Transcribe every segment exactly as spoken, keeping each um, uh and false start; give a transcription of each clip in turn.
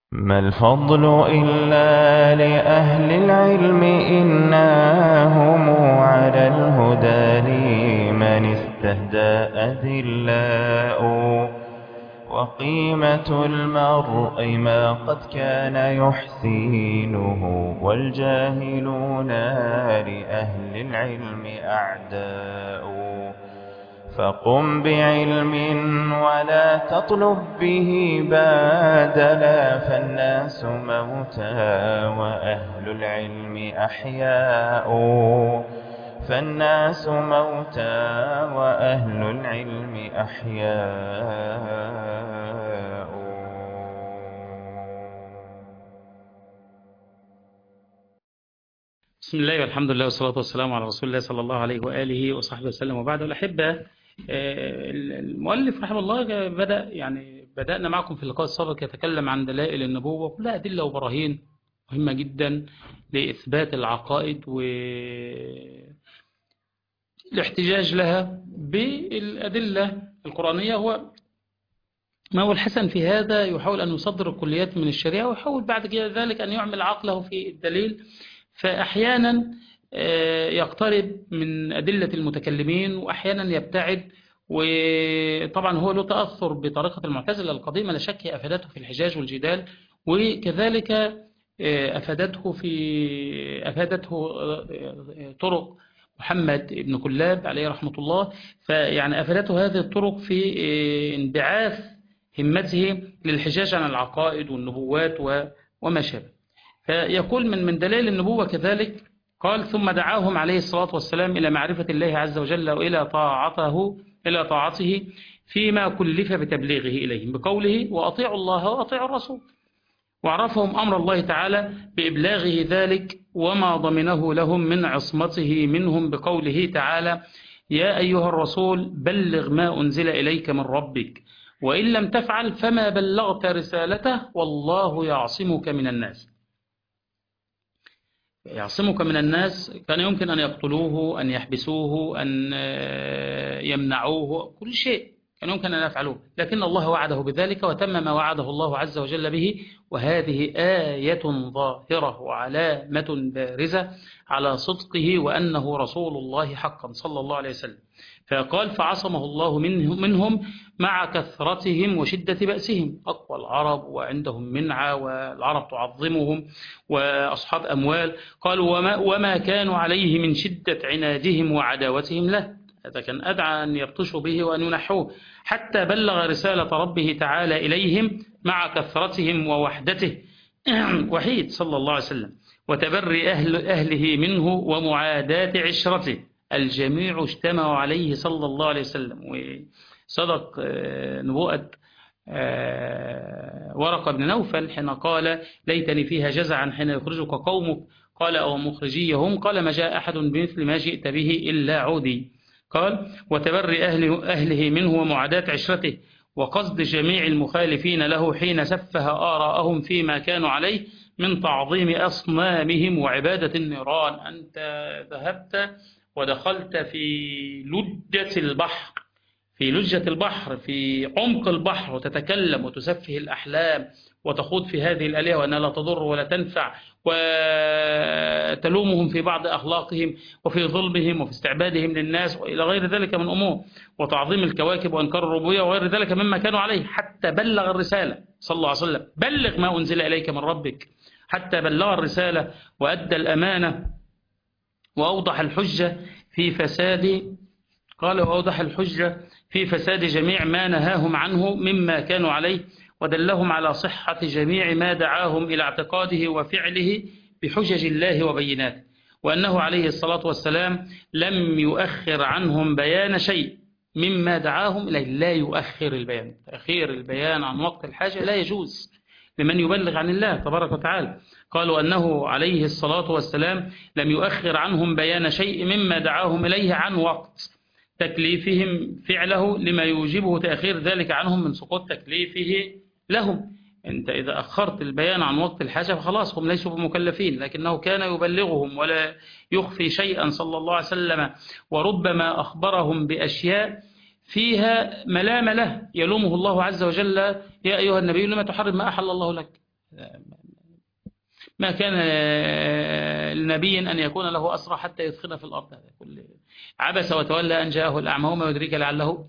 ما الفضل إلا لأهل العلم إنهم على الهدى لمن استهدى أذلاء وقيمة المرء ما قد كان يحسينه والجاهلون لأهل العلم أعداء فقم بعلم ولا تطلب به بادلا فالناس موتى وأهل العلم أحياء فالناس موتى وأهل العلم أحياء. بسم الله والحمد لله والصلاة والسلام على رسول الله صلى الله عليه وآله وصحبه وسلم وبعد. الأحبة، المؤلف رحمه الله بدأ يعني بدأنا معكم في اللقاء السابق يتكلم عن دلائل النبوة وكلها أدلة وبراهين مهمة جدا لإثبات العقائد والاحتجاج لها بالأدلة القرآنية. هو ما هو الحسن في هذا؟ يحاول أن يصدر الكليات من الشريعة ويحاول بعد ذلك أن يعمل عقله في الدليل، فأحيانا يقترب من أدلة المتكلمين وأحيانا يبتعد. وطبعا هو له تأثر بطريقة المعتزلة القديمة، لا شك أفادته في الحجاج والجدال، وكذلك أفادته في أفادته طرق محمد بن كلاب عليه رحمة الله. فيعني أفادته هذه الطرق في انبعاث همته للحجاج عن العقائد والنبوات وما شابه. فيقول من من دلائل النبوة كذلك قال: ثم دعاهم عليه الصلاة والسلام إلى معرفة الله عز وجل وإلى طاعته إلى طاعته فيما كلف بتبليغه إليهم بقوله: وأطيعوا الله وأطيعوا الرسول. وعرفهم أمر الله تعالى بإبلاغه ذلك وما ضمنه لهم من عصمته منهم بقوله تعالى: يا أيها الرسول بلغ ما أنزل إليك من ربك وإن لم تفعل فما بلغت رسالته والله يعصمك من الناس. يعصمك من الناس، كان يمكن أن يقتلوه، أن يحبسوه، أن يمنعوه، كل شيء كان يمكن أن يفعلوه، لكن الله وعده بذلك وتم ما وعده الله عز وجل به. وهذه آية ظاهرة وعلامة بارزة على صدقه وأنه رسول الله حقا صلى الله عليه وسلم. فقال: فعصمه الله منهم, منهم مع كثرتهم وشدة بأسهم، أقوى العرب وعندهم منعة والعرب تعظمهم وأصحاب أموال. قالوا: وما, وما كانوا عليه من شدة عنادهم وعداوتهم له، هذا كان أدعى أن يبطشوا به وأن ينحوه، حتى بلغ رسالة ربه تعالى إليهم مع كثرتهم ووحدته وحيد صلى الله عليه وسلم وتبري أهل أهله منه ومعاداة عشرته. الجميع اجتمعوا عليه صلى الله عليه وسلم. وصدق نبوءة ورقة بن نوفل حين قال: ليتني فيها جزعا حين يخرجك قومك. قال: أو مخرجيهم؟ قال: ما جاء أحد بمثل ما جئت به إلا عودي. قال: وتبري أهله, أهله منه ومعاداة عشرته وقصد جميع المخالفين له حين سفه آراءهم فيما كانوا عليه من تعظيم أصنامهم وعبادة النيران. أنت ذهبت ودخلت في لجة البحر في لجة البحر في عمق البحر وتتكلم وتسفه الأحلام وتخوض في هذه الآلهة وأنها لا تضر ولا تنفع، وتلومهم في بعض أخلاقهم وفي ظلمهم وفي استعبادهم للناس وإلى غير ذلك من أمور، وتعظيم الكواكب وإنكار الربوبية وغير ذلك مما كانوا عليه، حتى بلغ الرسالة صلى الله عليه وسلم: بلغ ما أنزل إليك من ربك. حتى بلغ الرسالة وأدى الأمانة وأوضح الحجة في فساد قال وأوضح الحجة في فساد جميع ما نهاهم عنه مما كانوا عليه، ودلهم على صحة جميع ما دعاهم إلى اعتقاده وفعله بحجج الله وبيناته، وأنه عليه الصلاة والسلام لم يؤخر عنهم بيان شيء مما دعاهم إليه. لا يؤخر البيان، تأخير البيان عن وقت الحاجة لا يجوز لمن يبلغ عن الله تبارك وتعالى. قالوا أنه عليه الصلاة والسلام لم يؤخر عنهم بيان شيء مما دعاهم إليه عن وقت تكليفهم فعله لما يوجبه تأخير ذلك عنهم من سقوط تكليفه لهم. أنت إذا أخرت البيان عن وقت الحاجة فخلاص هم ليسوا بمكلفين، لكنه كان يبلغهم ولا يخفي شيئا صلى الله عليه وسلم، وربما أخبرهم بأشياء فيها ملام له يلومه الله عز وجل: يا أيها النبي لما تحرم ما أحل الله لك. ما كان لنبي أن يكون له أسرى حتى يدخل في الأرض. عبس وتولى أن جاءه الأعمى وما يدريك لعله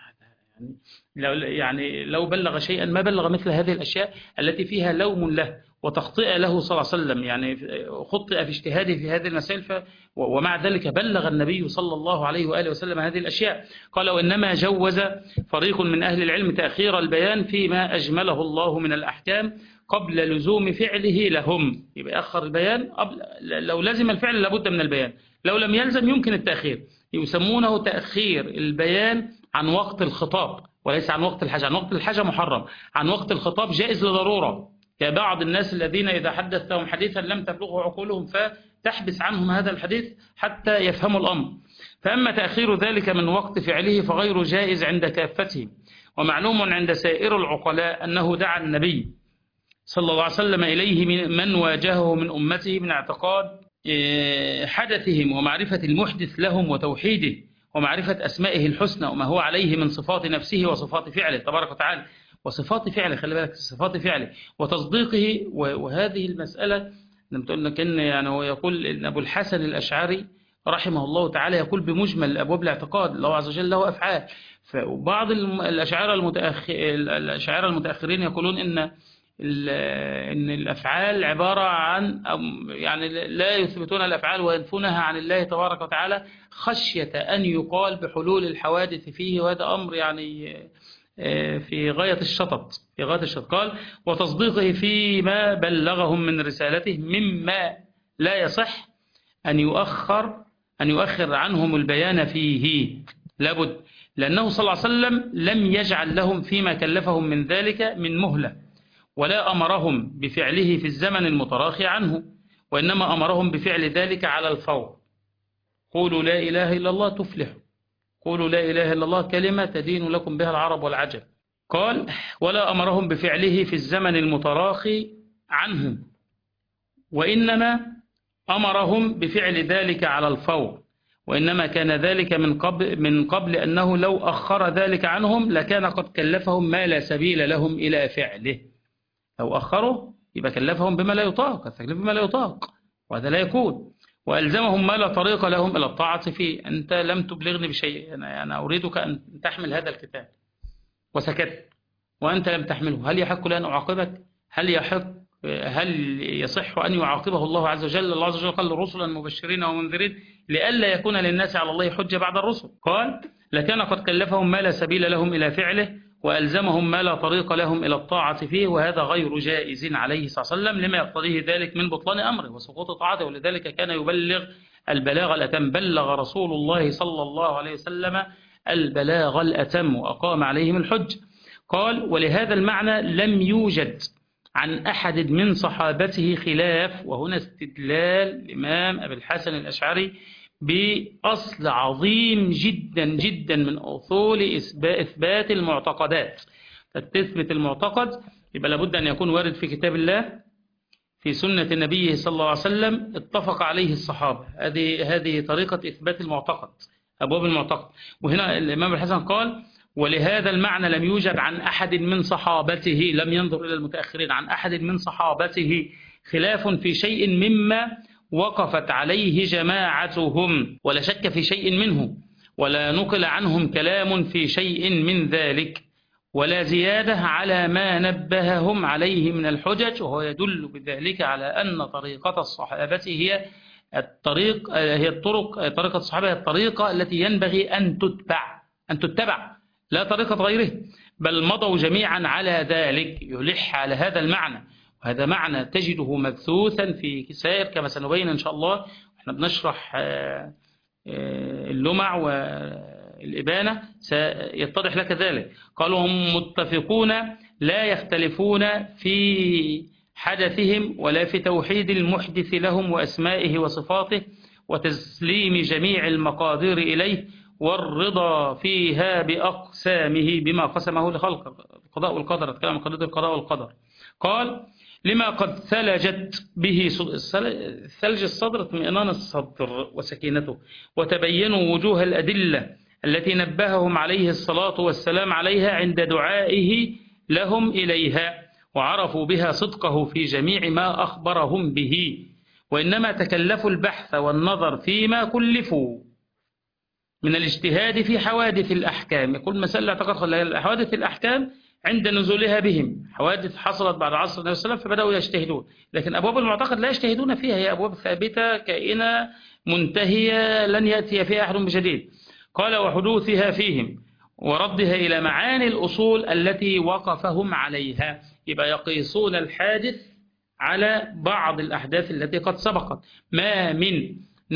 لو يعني لو بلغ شيئا ما بلغ مثل هذه الأشياء التي فيها لوم له وتخطئ له صلى الله عليه وسلم، يعني خطئ في اجتهاده في هذه المسائل ف ومع ذلك بلغ النبي صلى الله عليه وآله وسلم هذه الأشياء. قال وإنما جوز فريق من أهل العلم تأخير البيان فيما أجمله الله من الأحكام قبل لزوم فعله لهم. يبقى أخر البيان قبل، لو لزم الفعل لابد من البيان، لو لم يلزم يمكن التأخير. يسمونه تأخير البيان عن وقت الخطاب وليس عن وقت الحاجة. عن وقت الحاجة محرم، عن وقت الخطاب جائز لضرورة، كبعض الناس الذين إذا حدث لهم حديثا لم تبلغه عقولهم فتحبس عنهم هذا الحديث حتى يفهموا الأمر. فأما تأخير ذلك من وقت فعله فغير جائز عند كافته. ومعلوم عند سائر العقلاء أنه دعا النبي صلى الله عليه وسلم إليه من واجهه من أمته من اعتقاد حدثهم ومعرفة المحدث لهم وتوحيده ومعرفة أسمائه الحسنى وما هو عليه من صفات نفسه وصفات فعله تبارك وتعالى، وصفات فعله، خلي بالك صفات فعله وتصديقه. وهذه المسألة لم تقول كأن يعني هو يقول إن أبو الحسن الأشعري رحمه الله تعالى يقول بمجمل أبواب الاعتقاد الله عز وجل له أفعال. فبعض الأشاعرة المتأخر الأشاعرة المتأخرين يقولون إن إن الأفعال عبارة عن يعني لا يثبتون الأفعال وينفونها عن الله تبارك وتعالى خشية أن يقال بحلول الحوادث فيه، وهذا أمر يعني في غاية الشطط في غاية الشطط. قال وتصديقه فيما بلغهم من رسالته مما لا يصح أن يؤخر أن يؤخر عنهم البيان فيه، لابد، لأنه صلى الله عليه وسلم لم يجعل لهم فيما كلفهم من ذلك من مهلة، ولا أمرهم بفعله في الزمن المتراخي عنه، وإنما أمرهم بفعل ذلك على الفور. قولوا لا إله إلا الله تفلحوا، قولوا لا إله إلا الله كلمة تدين لكم بها العرب والعجم. قال ولا أمرهم بفعله في الزمن المتراخي عنه، وإنما أمرهم بفعل ذلك على الفور، وإنما كان ذلك من قبل, من قبل أنه لو أخر ذلك عنهم لكان قد كلفهم ما لا سبيل لهم إلى فعله. لو أخروا يبقى كلفهم بما لا يطاق، التكليف بما لا يطاق، وهذا لا يكون. وألزمهم ما لا طريق لهم إلى الطاعة فيه. أنت لم تبلغني بشيء، أنا, أنا أريدك أن تحمل هذا الكتاب وسكت وأنت لم تحمله، هل يحق لأن أعاقبك؟ هل يحق هل يصح أن يعاقبه الله عز وجل؟ الله عز وجل قال رسلا مبشرين ومنذرين لئلا يكون للناس على الله حجة بعد الرسل. قال لكان قد كلفهم ما لا سبيل لهم إلى فعله، وألزمهم ما لا طريق لهم إلى الطاعة فيه، وهذا غير جائز عليه صلى الله عليه وسلم لما يقتضيه ذلك من بطلان أمره وسقوط طاعته. ولذلك كان يبلغ البلاغ الأتم، بلغ رسول الله صلى الله عليه وسلم البلاغ الأتم وأقام عليهم الحج. قال ولهذا المعنى لم يوجد عن أحد من صحابته خلاف. وهنا استدلال الإمام أبي الحسن الأشعري بأصل عظيم جدا جدا من أصول إثبات المعتقدات. فتثبت المعتقد يبقى لابد أن يكون وارد في كتاب الله، في سنة النبي صلى الله عليه وسلم، اتفق عليه الصحابة. هذه هذه طريقة إثبات المعتقد، أبواب المعتقد. وهنا الإمام الحسن قال ولهذا المعنى لم يوجد عن أحد من صحابته، لم ينظر إلى المتأخرين، عن أحد من صحابته خلاف في شيء مما وقفت عليه جماعتهم، ولا شك في شيء منه، ولا نقل عنهم كلام في شيء من ذلك، ولا زيادة على ما نبههم عليه من الحجج. وهو يدل بذلك على أن طريقة الصحابة هي الطريق هي الطرق طريقة الصحابة هي الطريقة التي ينبغي أن تتبع أن تتبع لا طريقة غيره، بل مضوا جميعا على ذلك. يلح على هذا المعنى، وهذا معنى تجده مبثوثا في كسائر كما سنبين إن شاء الله. احنا بنشرح اللمع والإبانة سيتضح لك ذلك. قالوا هم متفقون لا يختلفون في حدثهم ولا في توحيد المحدث لهم وأسمائه وصفاته وتسليم جميع المقادير إليه والرضا فيها بأقسامه بما قسمه لخلقه. القضاء والقدر، الكلام عن قضية القضاء والقدر. قال لما قد ثلجت به ثلج الصدر اطمئنان الصدر وسكينته، وتبينوا وجوه الأدلة التي نبههم عليه الصلاة والسلام عليها عند دعائه لهم إليها، وعرفوا بها صدقه في جميع ما أخبرهم به، وإنما تكلفوا البحث والنظر فيما كلفوا من الاجتهاد في حوادث الأحكام. يقول مسألة اعتقاد حوادث الأحكام عند نزولها بهم، حوادث حصلت بعد عصر النبي صلى الله عليه وسلم فبدأوا يجتهدون، لكن أبواب المعتقد لا يجتهدون فيها، هي أبواب ثابتة كائنة منتهية لن يأتي فيها أحد بجديد. قال وحدوثها فيهم وردها إلى معاني الأصول التي وقفهم عليها. يبقى يقيسون الحادث على بعض الأحداث التي قد سبقت. ما من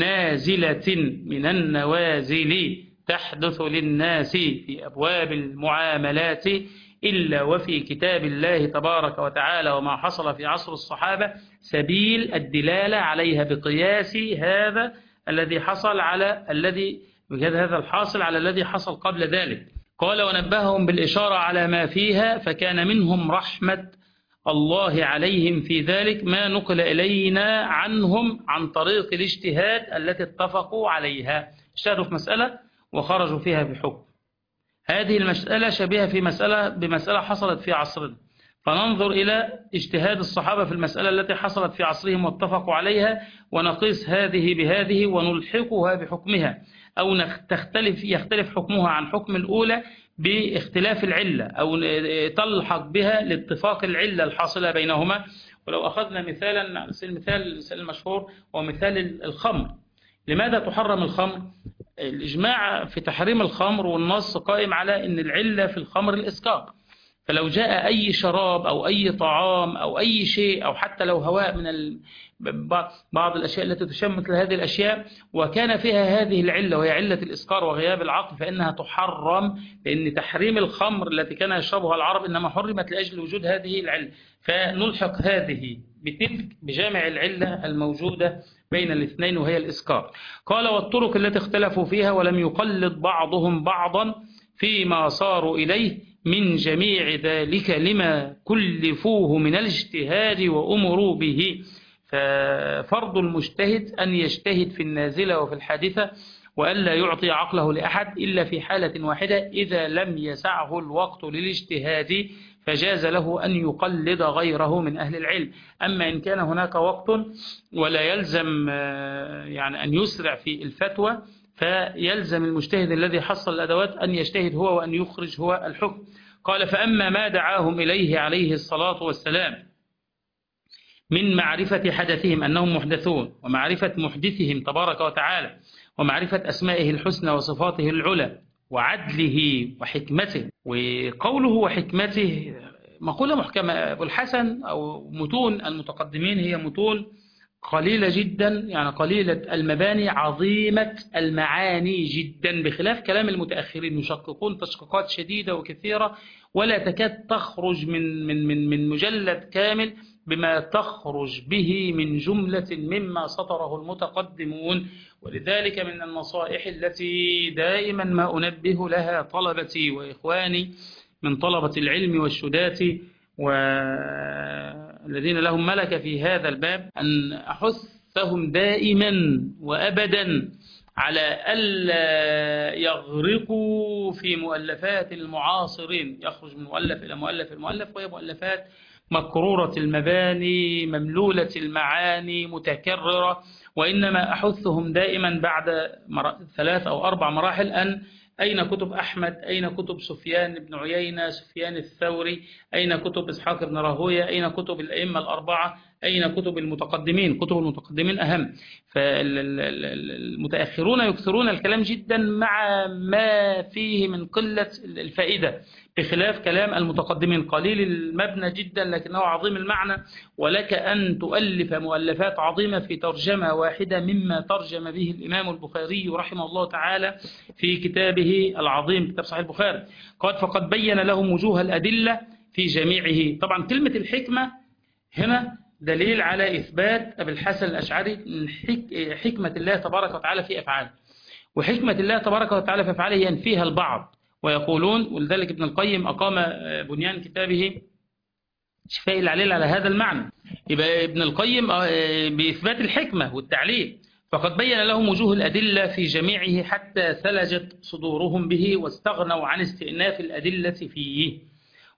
نازلة من النوازل تحدث للناس في أبواب المعاملات إلا وفي كتاب الله تبارك وتعالى وما حصل في عصر الصحابة سبيل الدلالة عليها بقياس هذا الذي حصل على الذي هذا الحاصل على الذي حصل قبل ذلك. قال ونبههم بالإشارة على ما فيها، فكان منهم رحمة الله عليهم في ذلك ما نقل إلينا عنهم عن طريق الاجتهاد التي اتفقوا عليها. اجتهدوا في مسألة وخرجوا فيها بحكم. هذه المسألة شبيهة في مسألة بمسألة حصلت في عصرنا، فننظر إلى اجتهاد الصحابة في المسألة التي حصلت في عصرهم واتفقوا عليها، ونقيس هذه بهذه ونلحقها بحكمها، أو تختلف يختلف حكمها عن حكم الأولى باختلاف العلة، أو تلحق بها لاتفاق العلة الحاصلة بينهما. ولو أخذنا مثالا على سبيل المثال المشهور هو مثال الخمر. لماذا تحرم الخمر؟ الإجماع في تحريم الخمر والنص قائم على أن العلة في الخمر الإسكار، فلو جاء أي شراب أو أي طعام أو أي شيء أو حتى لو هواء من ال... بعض الأشياء التي تشم مثل هذه الأشياء وكان فيها هذه العلة وهي علة الإسكار وغياب العقل فإنها تحرم، لأن تحريم الخمر التي كان يشربها العرب إنما حرمت لأجل وجود هذه العلة، فنلحق هذه بتلك بجامع العلة الموجودة بين الاثنين وهي الإسكار. قال والطرق التي اختلفوا فيها ولم يقلد بعضهم بعضا فيما صاروا إليه من جميع ذلك لما كلفوه من الاجتهاد وأمروا به. ففرض المجتهد أن يجتهد في النازلة وفي الحادثة وألا يعطي عقله لأحد إلا في حالة واحدة إذا لم يسعه الوقت للاجتهاد فجاز له أن يقلد غيره من أهل العلم. أما إن كان هناك وقت ولا يلزم يعني أن يسرع في الفتوى فيلزم المجتهد الذي حصل الأدوات أن يجتهد هو وأن يخرج هو الحكم. قال فأما ما دعاهم إليه عليه الصلاة والسلام من معرفة حدثهم أنهم محدثون ومعرفة محدثهم تبارك وتعالى ومعرفة أسمائه الحسنى وصفاته العلى وعدله وحكمته. وقوله وحكمته مقولة محكمة. أبو الحسن أو متون المتقدمين هي متون قليلة جدا، يعني قليلة المباني عظيمة المعاني جدا، بخلاف كلام المتأخرين يشققون تشقيقات شديدة وكثيرة ولا تكاد تخرج من من من من مجلد كامل بما تخرج به من جملة مما سطره المتقدمون. ولذلك من النصائح التي دائما ما أنبه لها طلبتي وإخواني من طلبة العلم والشدات والذين لهم ملكة في هذا الباب أن أحثهم دائما وأبدا على ألا يغرقوا في مؤلفات المعاصرين، يخرج من مؤلف إلى مؤلف المؤلف وهي مؤلفات مكرورة المباني مملولة المعاني متكررة، وإنما أحثهم دائما بعد ثلاث أو أربع مراحل أن أين كتب أحمد، أين كتب سفيان بن عيينة، سفيان الثوري، أين كتب إسحاق بن راهويه، أين كتب الأئمة الأربعة، أين كتب المتقدمين. كتب المتقدمين أهم، فالمتأخرون يكثرون الكلام جدا مع ما فيه من قلة الفائدة، بخلاف كلام المتقدمين قليل المبنى جدا لكنه عظيم المعنى. ولك أن تؤلف مؤلفات عظيمة في ترجمة واحدة مما ترجم به الإمام البخاري رحمه الله تعالى في كتابه العظيم كتاب صحيح البخاري. قال فقد بين لهم وجوه الأدلة في جميعه. طبعا كلمة الحكمة هنا دليل على إثبات أبي الحسن الأشعري حكمة الله تبارك وتعالى في أفعاله، وحكمة الله تبارك وتعالى في أفعاله ينفيها البعض ويقولون، ولذلك ابن القيم أقام بنيان كتابه شفاء العليل على هذا المعنى. يبقى ابن القيم بإثبات الحكمة والتعليل فقد بين لهم وجوه الأدلة في جميعه حتى ثلجت صدورهم به واستغنوا عن استئناف الأدلة فيه.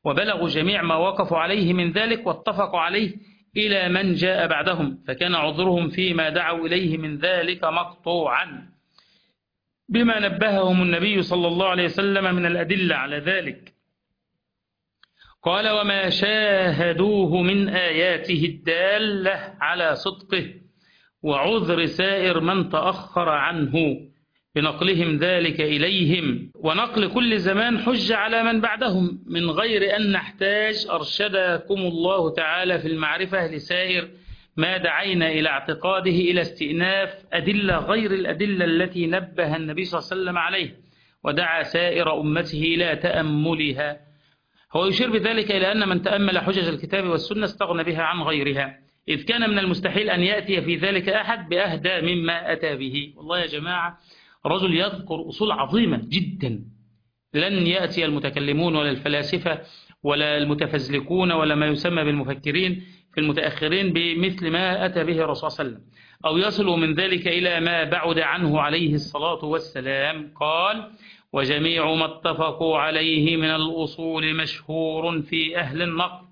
وبلغوا جميع ما وقفوا عليه من ذلك واتفقوا عليه إلى من جاء بعدهم، فكان عذرهم فيما دعوا إليه من ذلك مقطوعا بما نبههم النبي صلى الله عليه وسلم من الأدلة على ذلك. قال: وما شاهدوه من آياته الدالة على صدقه وعذر سائر من تأخر عنه بنقلهم ذلك إليهم، ونقل كل زمان حجة على من بعدهم من غير أن نحتاج، أرشدكم الله تعالى في المعرفة لسائر ما دعينا إلى اعتقاده إلى استئناف أدلة غير الأدلة التي نبه النبي صلى الله عليه وسلم عليه، ودعا سائر أمته إلى تأملها. هو يشير بذلك إلى أن من تأمل حجج الكتاب والسنة استغنى بها عن غيرها، إذ كان من المستحيل أن يأتي في ذلك أحد بأهدى مما أتى به. والله يا جماعة، رجل يذكر أصول عظيمة جدا لن يأتي المتكلمون ولا الفلاسفة ولا المتفزلكون ولا ما يسمى بالمفكرين في المتأخرين بمثل ما أتى به الرسول صلى الله عليه وسلم، أو يصلوا من ذلك إلى ما بعد عنه عليه الصلاة والسلام. قال: وجميع ما اتفقوا عليه من الأصول مشهور في أهل النقل،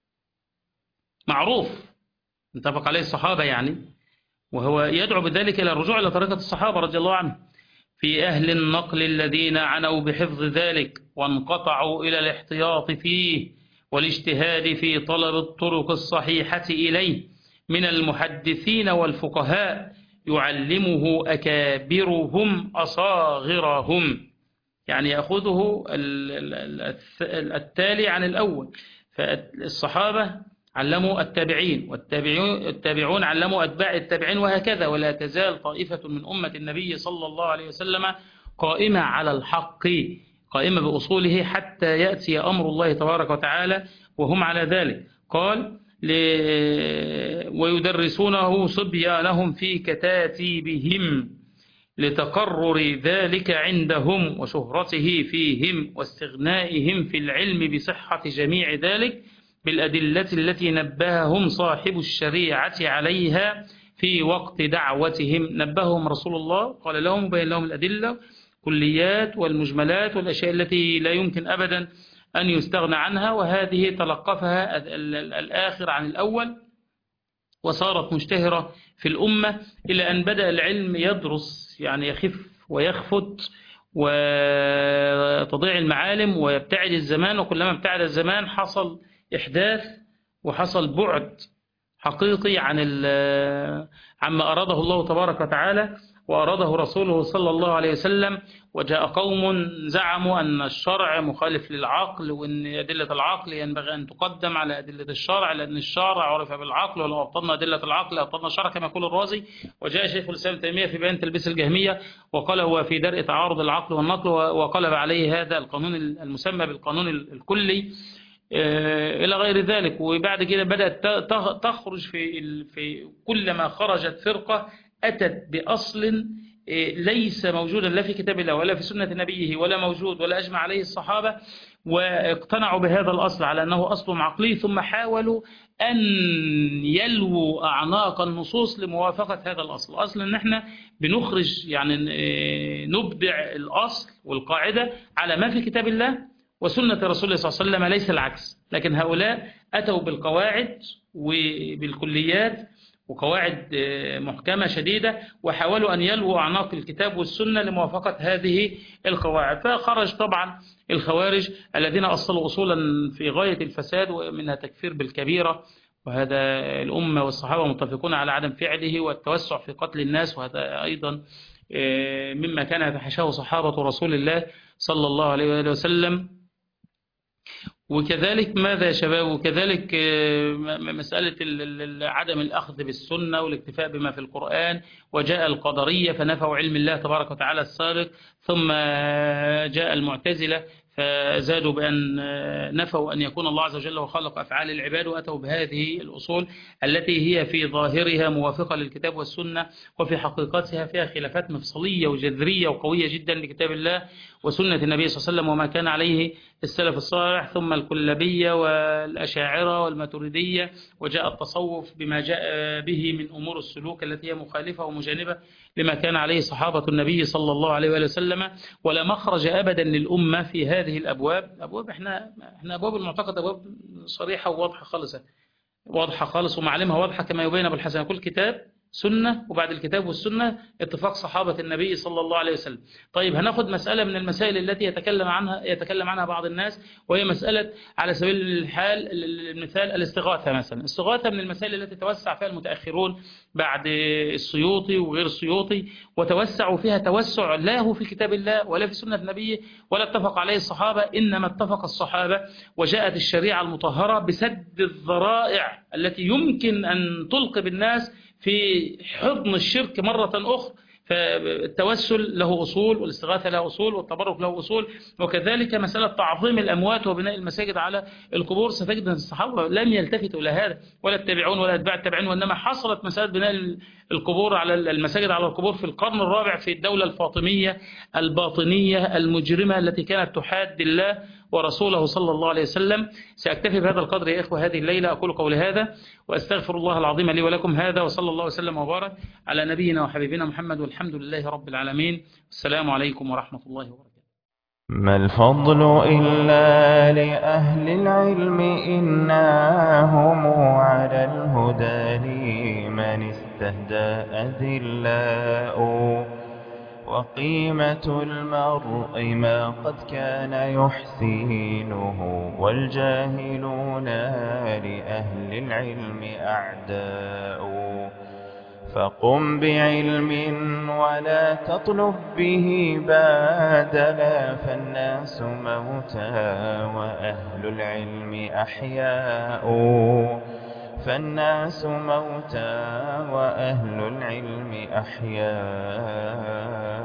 معروف اتفق عليه الصحابة يعني، وهو يدعو بذلك إلى الرجوع إلى طريقة الصحابة رضي الله عنهم، في أهل النقل الذين عنوا بحفظ ذلك وانقطعوا إلى الاحتياط فيه والاجتهاد في طلب الطرق الصحيحة إليه من المحدثين والفقهاء، يعلمه أكابرهم أصاغرهم، يعني يأخذه التالي عن الأول. فالصحابة علموا التابعين، والتابعون علموا أتباع التابعين، وهكذا، ولا تزال طائفة من أمة النبي صلى الله عليه وسلم قائمة على الحق، قائمة بأصوله حتى يأتي أمر الله تبارك وتعالى وهم على ذلك. قال: ويدرسونه صبيانهم في كتاتيبهم لتقرر ذلك عندهم وشهرته فيهم واستغنائهم في العلم بصحة جميع ذلك بالأدلة التي نبههم صاحب الشريعة عليها في وقت دعوتهم. نبههم رسول الله، قال لهم وبين لهم الأدلة كليات والمجملات والأشياء التي لا يمكن أبدا أن يستغنى عنها، وهذه تلقفها الآخر عن الأول وصارت مشتهرة في الأمة إلى أن بدأ العلم يدرس، يعني يخف ويخفت وتضيع المعالم ويبتعد الزمان، وكلما ابتعد الزمان حصل إحداث وحصل بعد حقيقي عن عما أراده الله تبارك وتعالى وأراده رسوله صلى الله عليه وسلم. وجاء قوم زعموا أن الشرع مخالف للعقل، وأن أدلة العقل ينبغي أن تقدم على أدلة الشرع، لأن الشرع عرف بالعقل، ولو أبطلنا أدلة العقل أبطلنا الشرع كما يقول الرازي. وجاء شيخ الإسلام ابن تيمية في بيان تلبيس الجهمية وقال هو في درء تعارض العقل والنقل، وقلب عليه هذا القانون المسمى بالقانون الكلي إلى غير ذلك. وبعد كده بدأت تخرج في في كلما خرجت فرقة أتت بأصل ليس موجودا لا في كتاب الله ولا في سنة نبيه ولا موجود ولا أجمع عليه الصحابة، واقتنعوا بهذا الأصل على أنه أصل عقلي، ثم حاولوا أن يلووا أعناق النصوص لموافقة هذا الأصل. أصل أن احنا بنخرج يعني نبدع الأصل والقاعدة على ما في كتاب الله وسنة رسول الله صلى الله عليه وسلم، ليس العكس. لكن هؤلاء أتوا بالقواعد وبالكليات وقواعد محكمة شديدة، وحاولوا أن يلووا أعناق الكتاب والسنة لموافقة هذه القواعد. فخرج طبعا الخوارج الذين أصلوا أصولا في غاية الفساد، ومنها تكفير بالكبيرة، وهذا الأمة والصحابة متفقون على عدم فعله، والتوسع في قتل الناس، وهذا أيضا مما كان يتحاشاه صحابة رسول الله صلى الله عليه وسلم. وكذلك ماذا يا شباب؟ وكذلك مسألة عدم الأخذ بالسنة والاكتفاء بما في القرآن، وجاء القدرية فنفوا علم الله تبارك وتعالى السابق، ثم جاء المعتزلة فزادوا بأن نفوا أن يكون الله عز وجل وخلق أفعال العباد، وأتوا بهذه الأصول التي هي في ظاهرها موافقة للكتاب والسنة، وفي حقيقتها فيها خلافات مفصلية وجذرية وقوية جدا لكتاب الله وسنة النبي صلى الله عليه وسلم وما كان عليه السلف الصالح، ثم الكلابية والأشاعرة والماتريدية، وجاء التصوف بما جاء به من أمور السلوك التي هي مخالفة ومجانبة لما كان عليه صحابة النبي صلى الله عليه وآله وسلم. ولا مخرج أبدا للأمة في هذه الأبواب. أبواب إحنا إحنا أبواب المعتقد أبواب صريحة وواضحة خالصة، واضحة خالص، ومعالمها واضحة كما يبين أبو الحسن. كل كتاب سنة، وبعد الكتاب والسنة اتفاق صحابة النبي صلى الله عليه وسلم. طيب هناخد مسألة من المسائل التي يتكلم عنها يتكلم عنها بعض الناس، وهي مسألة على سبيل الحال المثال الاستغاثة مثلا. الاستغاثة من المسائل التي توسع فيها المتأخرون بعد السيوطي وغير السيوطي، وتوسعوا فيها توسع لا هو في كتاب الله ولا في سنة النبي ولا اتفق عليه الصحابة، إنما اتفق الصحابة، وجاءت الشريعة المطهرة بسد الذرائع التي يمكن أن تلقي بالناس في حضن الشرك مرة أخرى. فالتوسل له أصول، والاستغاثة له أصول، والتبرك له أصول، وكذلك مسألة تعظيم الأموات وبناء المساجد على القبور. ستجد أن الصحابة لم يلتفتوا إلى هذا، ولا التابعون ولا أتباع التابعين، وإنما حصلت مسألة بناء القبور على المساجد على القبور في القرن الرابع في الدولة الفاطمية الباطنية المجرمة التي كانت تحاد الله ورسوله صلى الله عليه وسلم. سأكتفي بهذا القدر يا إخوة هذه الليلة، أقول قولي هذا وأستغفر الله العظيم لي ولكم هذا، وصلى الله وسلم وبارك على نبينا وحبيبنا محمد، والحمد لله رب العالمين. السلام عليكم ورحمة الله وبركاته. ما الفضل إلا لأهل العلم، إنهم على الهدى لمن استهدى أذلاء، وقيمة المرء ما قد كان يحسينه، والجاهلون لأهل العلم أعداء. فقم بعلم ولا تطلب به بادلا، فالناس موتى وأهل العلم أحياء. فالناس موتى وأهل العلم أحياء.